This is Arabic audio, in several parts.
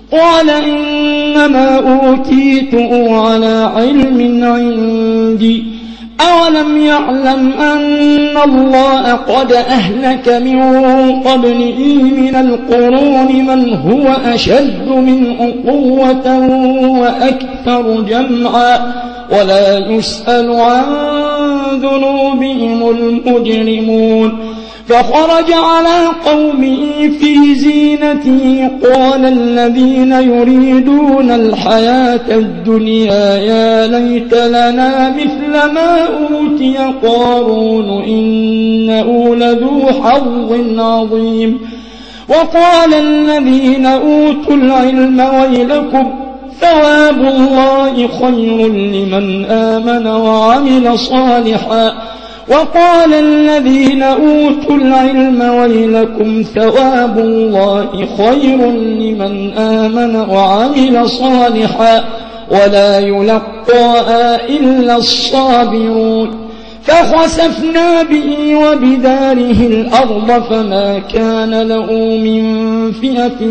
قال إنما أوتيته على علم عندي أولم يعلم أن الله قد أهلك من قبله من القرون من هو أشد منه قوة وأكثر جمعا ولا يسأل عن ذنوبهم المجرمون فخرج على قومه في زينته قال الذين يريدون الحياة الدنيا يا ليت لنا مثل ما أوتي قارون إنه لذو حظ عظيم وقال الذين أوتوا العلم ويلكم ثواب الله خير لمن آمن وعمل صالحا وقال الذين أوتوا العلم ويلكم ثواب الله خير لمن آمن وعمل صالحا ولا يلقاها إلا الصابرون فخسفنا به وبداره الأرض فما كان له من فئة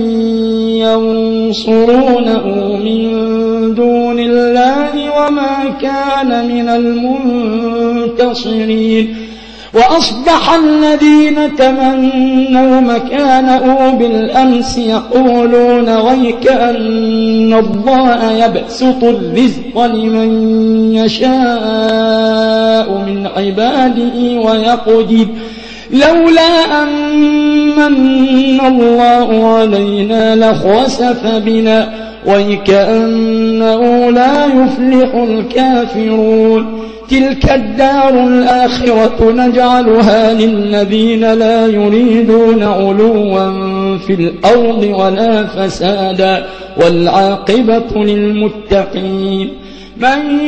ينصرونه من دون الله وما كان من المنتصرين وأصبح الذين تمنوا مكانه بالأمس يقولون ويك أن الله يبسط الرزق لمن يشاء من عباده ويقدر لولا أن الله علينا لخسف بنا ويك أنه لا يفلح الكافرون تلك الدار الآخرة نجعلها للذين لا يريدون علوا في الأرض ولا فسادا والعاقبة للمتقين من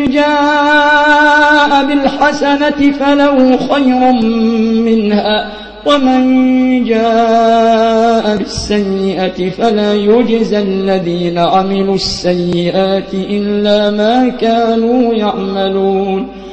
جاء بالحسنة فله خير منها ومن جاء بالسيئة فلا يجزى الذين عملوا السيئات إلا ما كانوا يعملون